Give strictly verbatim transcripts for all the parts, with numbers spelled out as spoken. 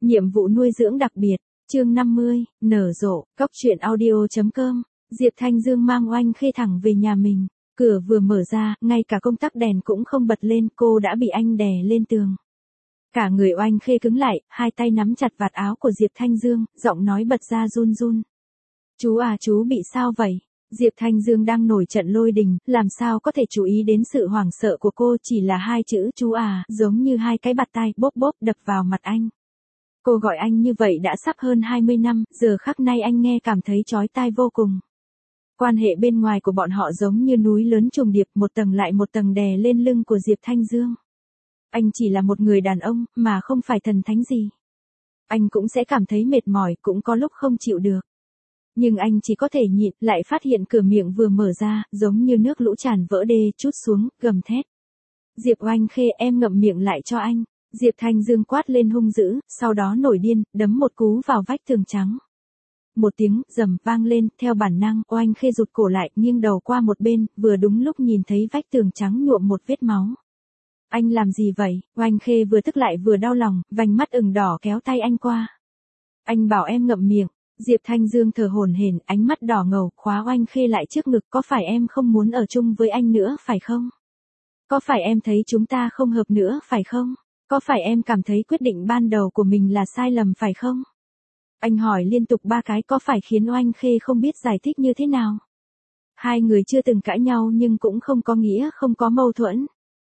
Nhiệm vụ nuôi dưỡng đặc biệt, chương năm mươi, nở rộ, góc truyện audio.com, Diệp Thanh Dương mang Oanh Khê thẳng về nhà mình, cửa vừa mở ra, ngay cả công tắc đèn cũng không bật lên, cô đã bị anh đè lên tường. Cả người Oanh Khê cứng lại, hai tay nắm chặt vạt áo của Diệp Thanh Dương, giọng nói bật ra run run. Chú à, chú bị sao vậy? Diệp Thanh Dương đang nổi trận lôi đình, làm sao có thể chú ý đến sự hoảng sợ của cô, chỉ là hai chữ chú à, giống như hai cái bạt tai bốp bốp đập vào mặt anh. Cô gọi anh như vậy đã sắp hơn hai mươi năm, giờ khắc nay anh nghe cảm thấy chói tai vô cùng. Quan hệ bên ngoài của bọn họ giống như núi lớn trùng điệp, một tầng lại một tầng đè lên lưng của Diệp Thanh Dương. Anh chỉ là một người đàn ông, mà không phải thần thánh gì. Anh cũng sẽ cảm thấy mệt mỏi, cũng có lúc không chịu được. Nhưng anh chỉ có thể nhịn, lại phát hiện cửa miệng vừa mở ra, giống như nước lũ tràn vỡ đê, trút xuống, gầm thét. Diệp Oanh Khê, em ngậm miệng lại cho anh. Diệp Thanh Dương quát lên hung dữ, sau đó nổi điên, đấm một cú vào vách tường trắng. Một tiếng rầm vang lên, theo bản năng, Oanh Khê rụt cổ lại, nghiêng đầu qua một bên, vừa đúng lúc nhìn thấy vách tường trắng nhuộm một vết máu. Anh làm gì vậy? Oanh Khê vừa tức lại vừa đau lòng, vành mắt ửng đỏ kéo tay anh qua. Anh bảo em ngậm miệng. Diệp Thanh Dương thở hổn hển, ánh mắt đỏ ngầu, khóa Oanh Khê lại trước ngực, có phải em không muốn ở chung với anh nữa phải không? Có phải em thấy chúng ta không hợp nữa phải không? Có phải em cảm thấy quyết định ban đầu của mình là sai lầm phải không? Anh hỏi liên tục ba cái, có phải khiến Oanh Khê không biết giải thích như thế nào? Hai người chưa từng cãi nhau nhưng cũng không có nghĩa không có mâu thuẫn.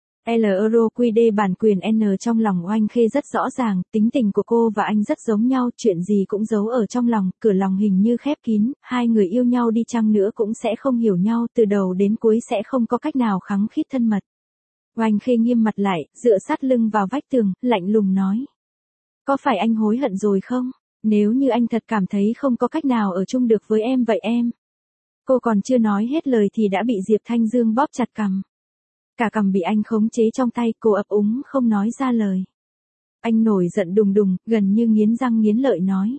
L Euro quy đê bản quyền N trong lòng Oanh Khê rất rõ ràng, tính tình của cô và anh rất giống nhau, chuyện gì cũng giấu ở trong lòng, cửa lòng hình như khép kín, hai người yêu nhau đi chăng nữa cũng sẽ không hiểu nhau, từ đầu đến cuối sẽ không có cách nào khăng khít thân mật. Oanh Khê nghiêm mặt lại, dựa sát lưng vào vách tường, lạnh lùng nói. Có phải anh hối hận rồi không? Nếu như anh thật cảm thấy không có cách nào ở chung được với em vậy em. Cô còn chưa nói hết lời thì đã bị Diệp Thanh Dương bóp chặt cằm. Cả cằm bị anh khống chế trong tay, cô ấp úng không nói ra lời. Anh nổi giận đùng đùng, gần như nghiến răng nghiến lợi nói.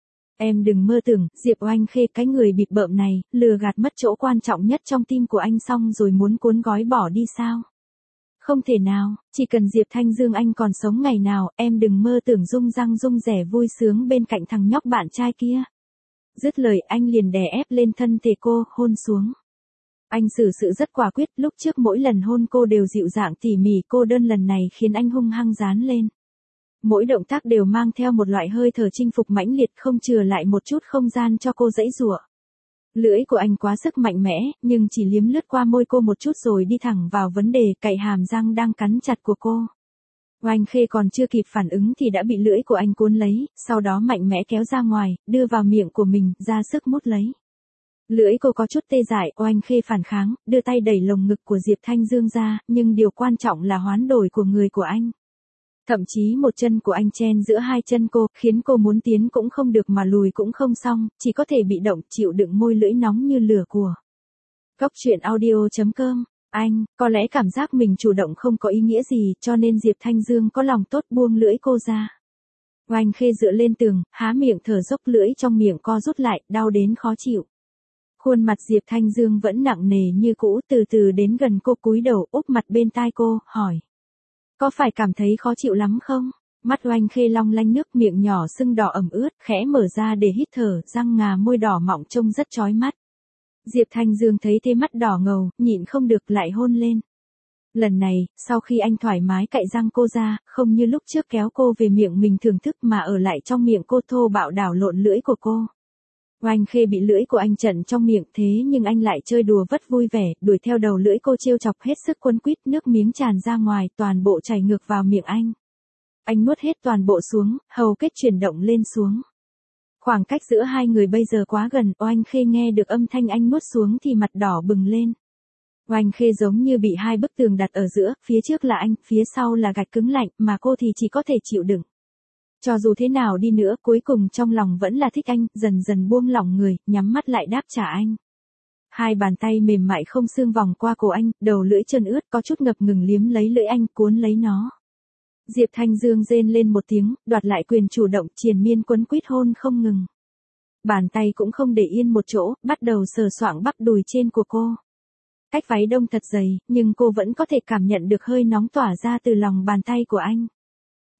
Em đừng mơ tưởng, Diệp Oanh Khê, cái người bịp bợm này, lừa gạt mất chỗ quan trọng nhất trong tim của anh xong rồi muốn cuốn gói bỏ đi sao? Không thể nào, chỉ cần Diệp Thanh Dương anh còn sống ngày nào, em đừng mơ tưởng rung răng rung rẻ vui sướng bên cạnh thằng nhóc bạn trai kia. Dứt lời anh liền đè ép lên thân thể cô, hôn xuống. Anh xử sự rất quả quyết, lúc trước mỗi lần hôn cô đều dịu dàng tỉ mỉ, cô đơn lần này khiến anh hung hăng dán lên. Mỗi động tác đều mang theo một loại hơi thở chinh phục mãnh liệt, không chừa lại một chút không gian cho cô dãy giụa. Lưỡi của anh quá sức mạnh mẽ, nhưng chỉ liếm lướt qua môi cô một chút rồi đi thẳng vào vấn đề, cạy hàm răng đang cắn chặt của cô. Oanh Khê còn chưa kịp phản ứng thì đã bị lưỡi của anh cuốn lấy, sau đó mạnh mẽ kéo ra ngoài, đưa vào miệng của mình, ra sức mút lấy. Lưỡi cô có chút tê dại, Oanh Khê phản kháng, đưa tay đẩy lồng ngực của Diệp Thanh Dương ra, nhưng điều quan trọng là hoán đổi của người của anh. Thậm chí một chân của anh chen giữa hai chân cô, khiến cô muốn tiến cũng không được mà lùi cũng không xong, chỉ có thể bị động chịu đựng môi lưỡi nóng như lửa của. Góc truyện audio.com, anh, có lẽ cảm giác mình chủ động không có ý nghĩa gì, cho nên Diệp Thanh Dương có lòng tốt buông lưỡi cô ra. Oanh Khê dựa lên tường, há miệng thở dốc, lưỡi trong miệng co rút lại, đau đến khó chịu. Khuôn mặt Diệp Thanh Dương vẫn nặng nề như cũ, từ từ đến gần cô, cúi đầu úp mặt bên tai cô, hỏi. Có phải cảm thấy khó chịu lắm không? Mắt Oanh Khê long lanh nước, miệng nhỏ sưng đỏ ẩm ướt, khẽ mở ra để hít thở, răng ngà môi đỏ mọng trông rất chói mắt. Diệp Thanh Dương thấy thế mắt đỏ ngầu, nhịn không được lại hôn lên. Lần này, sau khi anh thoải mái cạy răng cô ra, không như lúc trước kéo cô về miệng mình thưởng thức mà ở lại trong miệng cô, thô bạo đảo lộn lưỡi của cô. Oanh Khê bị lưỡi của anh trận trong miệng, thế nhưng anh lại chơi đùa vất vui vẻ, đuổi theo đầu lưỡi cô trêu chọc hết sức quấn quýt, nước miếng tràn ra ngoài, toàn bộ chảy ngược vào miệng anh. Anh nuốt hết toàn bộ xuống, hầu kết chuyển động lên xuống. Khoảng cách giữa hai người bây giờ quá gần, Oanh Khê nghe được âm thanh anh nuốt xuống thì mặt đỏ bừng lên. Oanh Khê giống như bị hai bức tường đặt ở giữa, phía trước là anh, phía sau là gạch cứng lạnh, mà cô thì chỉ có thể chịu đựng. Cho dù thế nào đi nữa, cuối cùng trong lòng vẫn là thích anh, dần dần buông lỏng người, nhắm mắt lại đáp trả anh. Hai bàn tay mềm mại không xương vòng qua cổ anh, đầu lưỡi trơn ướt có chút ngập ngừng liếm lấy lưỡi anh, cuốn lấy nó. Diệp Thanh Dương rên lên một tiếng, đoạt lại quyền chủ động, triền miên quấn quýt hôn không ngừng. Bàn tay cũng không để yên một chỗ, bắt đầu sờ soạng bắp đùi trên của cô. Cách váy đông thật dày, nhưng cô vẫn có thể cảm nhận được hơi nóng tỏa ra từ lòng bàn tay của anh.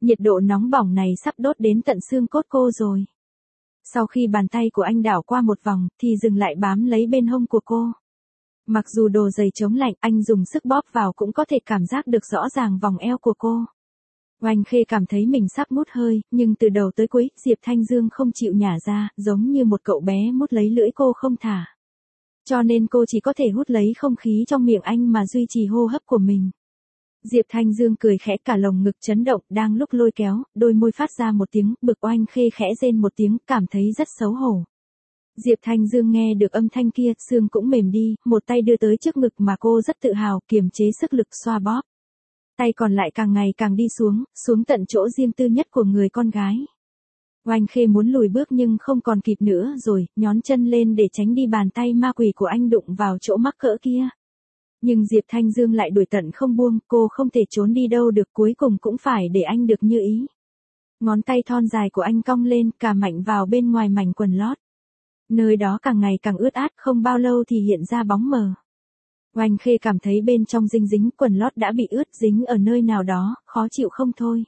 Nhiệt độ nóng bỏng này sắp đốt đến tận xương cốt cô rồi. Sau khi bàn tay của anh đảo qua một vòng, thì dừng lại bám lấy bên hông của cô. Mặc dù đồ giày chống lạnh, anh dùng sức bóp vào cũng có thể cảm giác được rõ ràng vòng eo của cô. Oanh Khê cảm thấy mình sắp mút hơi, nhưng từ đầu tới cuối, Diệp Thanh Dương không chịu nhả ra, giống như một cậu bé mút lấy lưỡi cô không thả. Cho nên cô chỉ có thể hút lấy không khí trong miệng anh mà duy trì hô hấp của mình. Diệp Thanh Dương cười khẽ, cả lồng ngực chấn động, đang lúc lôi kéo, đôi môi phát ra một tiếng, bực. Oanh Khê khẽ rên một tiếng, cảm thấy rất xấu hổ. Diệp Thanh Dương nghe được âm thanh kia, xương cũng mềm đi, một tay đưa tới trước ngực mà cô rất tự hào, kiềm chế sức lực xoa bóp. Tay còn lại càng ngày càng đi xuống, xuống tận chỗ riêng tư nhất của người con gái. Oanh Khê muốn lùi bước nhưng không còn kịp nữa rồi, nhón chân lên để tránh đi bàn tay ma quỷ của anh đụng vào chỗ mắc cỡ kia. Nhưng Diệp Thanh Dương lại đuổi tận không buông, cô không thể trốn đi đâu được, cuối cùng cũng phải để anh được như ý. Ngón tay thon dài của anh cong lên, cà mạnh vào bên ngoài mảnh quần lót. Nơi đó càng ngày càng ướt át, không bao lâu thì hiện ra bóng mờ. Oanh Khê cảm thấy bên trong dinh dính, quần lót đã bị ướt dính ở nơi nào đó, khó chịu không thôi.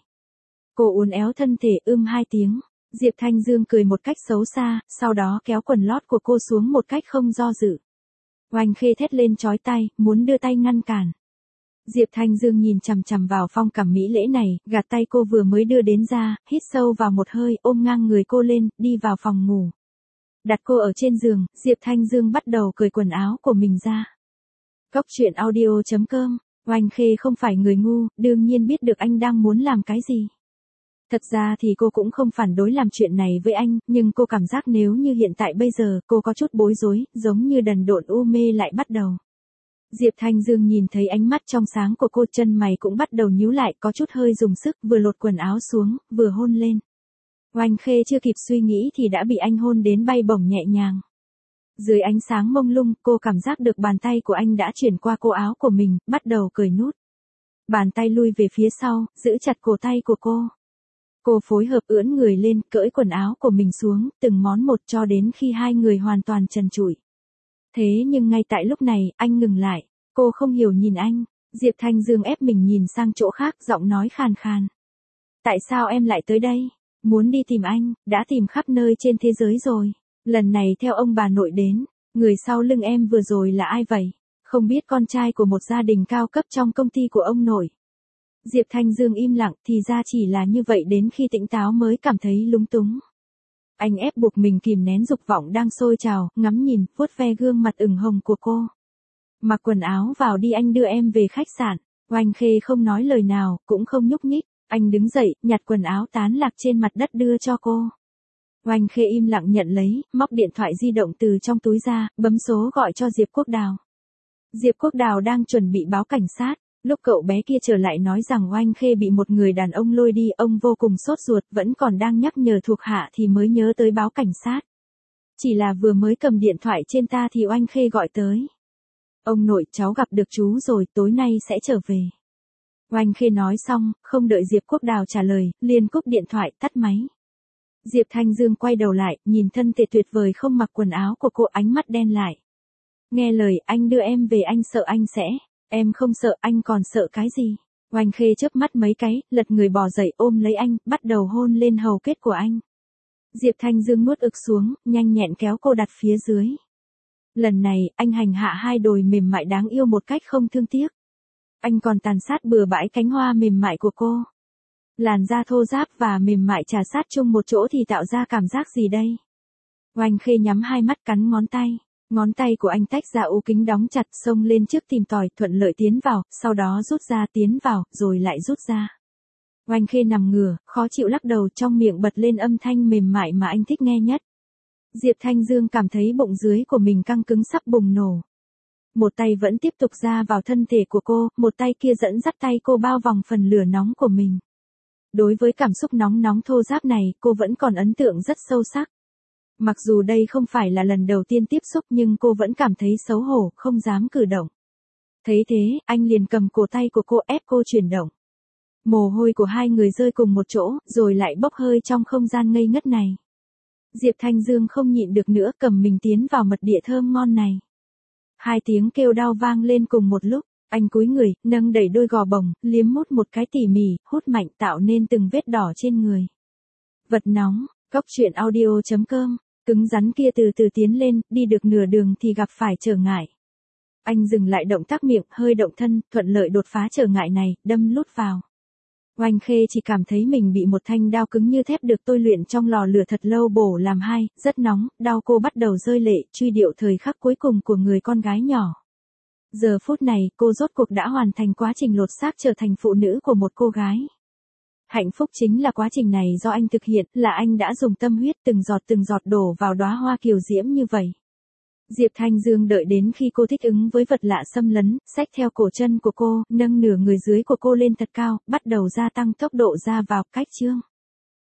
Cô uốn éo thân thể, ưm hai tiếng. Diệp Thanh Dương cười một cách xấu xa, sau đó kéo quần lót của cô xuống một cách không do dự. Oanh Khê thét lên chói tai, muốn đưa tay ngăn cản. Diệp Thanh Dương nhìn chằm chằm vào phong cảm mỹ lễ này, gạt tay cô vừa mới đưa đến ra, hít sâu vào một hơi, ôm ngang người cô lên, đi vào phòng ngủ. Đặt cô ở trên giường, Diệp Thanh Dương bắt đầu cởi quần áo của mình ra. Cóc truyện audio chấm com, Oanh Khê không phải người ngu, đương nhiên biết được anh đang muốn làm cái gì. Thật ra thì cô cũng không phản đối làm chuyện này với anh, nhưng cô cảm giác nếu như hiện tại bây giờ, cô có chút bối rối, giống như đần độn u mê lại bắt đầu. Diệp Thanh Dương nhìn thấy ánh mắt trong sáng của cô, chân mày cũng bắt đầu nhíu lại, có chút hơi dùng sức, vừa lột quần áo xuống, vừa hôn lên. Oanh Khê chưa kịp suy nghĩ thì đã bị anh hôn đến bay bổng nhẹ nhàng. Dưới ánh sáng mông lung, cô cảm giác được bàn tay của anh đã chuyển qua cổ áo của mình, bắt đầu cởi nút. Bàn tay lui về phía sau, giữ chặt cổ tay của cô. Cô phối hợp ưỡn người lên, cởi quần áo của mình xuống, từng món một cho đến khi hai người hoàn toàn trần trụi. Thế nhưng ngay tại lúc này, anh ngừng lại. Cô không hiểu nhìn anh. Diệp Thanh Dương ép mình nhìn sang chỗ khác, giọng nói khàn khàn. Tại sao em lại tới đây? Muốn đi tìm anh, đã tìm khắp nơi trên thế giới rồi. Lần này theo ông bà nội đến. Người sau lưng em vừa rồi là ai vậy? Không biết, con trai của một gia đình cao cấp trong công ty của ông nội. Diệp Thanh Dương im lặng, thì ra chỉ là như vậy, đến khi tỉnh táo mới cảm thấy lúng túng. Anh ép buộc mình kìm nén dục vọng đang sôi trào, ngắm nhìn, vuốt ve gương mặt ửng hồng của cô. Mặc quần áo vào đi, anh đưa em về khách sạn. Oanh Khê không nói lời nào, cũng không nhúc nhích. Anh đứng dậy, nhặt quần áo tán lạc trên mặt đất đưa cho cô. Oanh Khê im lặng nhận lấy, móc điện thoại di động từ trong túi ra, bấm số gọi cho Diệp Quốc Đào. Diệp Quốc Đào đang chuẩn bị báo cảnh sát. Lúc cậu bé kia trở lại nói rằng Oanh Khê bị một người đàn ông lôi đi, ông vô cùng sốt ruột, vẫn còn đang nhắc nhở thuộc hạ thì mới nhớ tới báo cảnh sát. Chỉ là vừa mới cầm điện thoại trên ta thì Oanh Khê gọi tới. Ông nội, cháu gặp được chú rồi, tối nay sẽ trở về. Oanh Khê nói xong, không đợi Diệp Quốc Đào trả lời, liền cúp điện thoại, tắt máy. Diệp Thanh Dương quay đầu lại, nhìn thân thể tuyệt vời không mặc quần áo của cô, ánh mắt đen lại. Nghe lời, anh đưa em về, anh sợ anh sẽ... Em không sợ, anh còn sợ cái gì? Oanh Khê chớp mắt mấy cái, lật người bò dậy ôm lấy anh, bắt đầu hôn lên hầu kết của anh. Diệp Thanh Dương nuốt ực xuống, nhanh nhẹn kéo cô đặt phía dưới. Lần này, anh hành hạ hai đồi mềm mại đáng yêu một cách không thương tiếc. Anh còn tàn sát bừa bãi cánh hoa mềm mại của cô. Làn da thô ráp và mềm mại trà sát chung một chỗ thì tạo ra cảm giác gì đây? Oanh Khê nhắm hai mắt, cắn ngón tay. Ngón tay của anh tách ra ô kính đóng chặt, xông lên trước tìm tòi, thuận lợi tiến vào, sau đó rút ra, tiến vào, rồi lại rút ra. Oanh Khê nằm ngửa, khó chịu lắc đầu, trong miệng bật lên âm thanh mềm mại mà anh thích nghe nhất. Diệp Thanh Dương cảm thấy bụng dưới của mình căng cứng sắp bùng nổ. Một tay vẫn tiếp tục ra vào thân thể của cô, một tay kia dẫn dắt tay cô bao vòng phần lửa nóng của mình. Đối với cảm xúc nóng nóng thô ráp này, cô vẫn còn ấn tượng rất sâu sắc. Mặc dù đây không phải là lần đầu tiên tiếp xúc nhưng cô vẫn cảm thấy xấu hổ, không dám cử động. Thấy thế, anh liền cầm cổ tay của cô ép cô chuyển động. Mồ hôi của hai người rơi cùng một chỗ, rồi lại bốc hơi trong không gian ngây ngất này. Diệp Thanh Dương không nhịn được nữa, cầm mình tiến vào mật địa thơm ngon này. Hai tiếng kêu đau vang lên cùng một lúc, Anh cúi người, nâng đẩy đôi gò bồng, liếm mút một cái tỉ mỉ, hút mạnh tạo nên từng vết đỏ trên người. Vật nóng, góc truyện audio chấm com, cứng rắn kia từ từ tiến lên, đi được nửa đường thì gặp phải trở ngại. Anh dừng lại động tác miệng, hơi động thân, thuận lợi đột phá trở ngại này, đâm lút vào. Oanh Khê chỉ cảm thấy mình bị một thanh đao cứng như thép được tôi luyện trong lò lửa thật lâu bổ làm hai, rất nóng, đau cô bắt đầu rơi lệ, truy điệu thời khắc cuối cùng của người con gái nhỏ. Giờ phút này, cô rốt cuộc đã hoàn thành quá trình lột xác trở thành phụ nữ của một cô gái. Hạnh phúc chính là quá trình này do anh thực hiện, là anh đã dùng tâm huyết từng giọt từng giọt đổ vào đóa hoa kiều diễm như vậy. Diệp Thanh Dương đợi đến khi cô thích ứng với vật lạ xâm lấn, xách theo cổ chân của cô, nâng nửa người dưới của cô lên thật cao, bắt đầu gia tăng tốc độ ra vào, cách chương.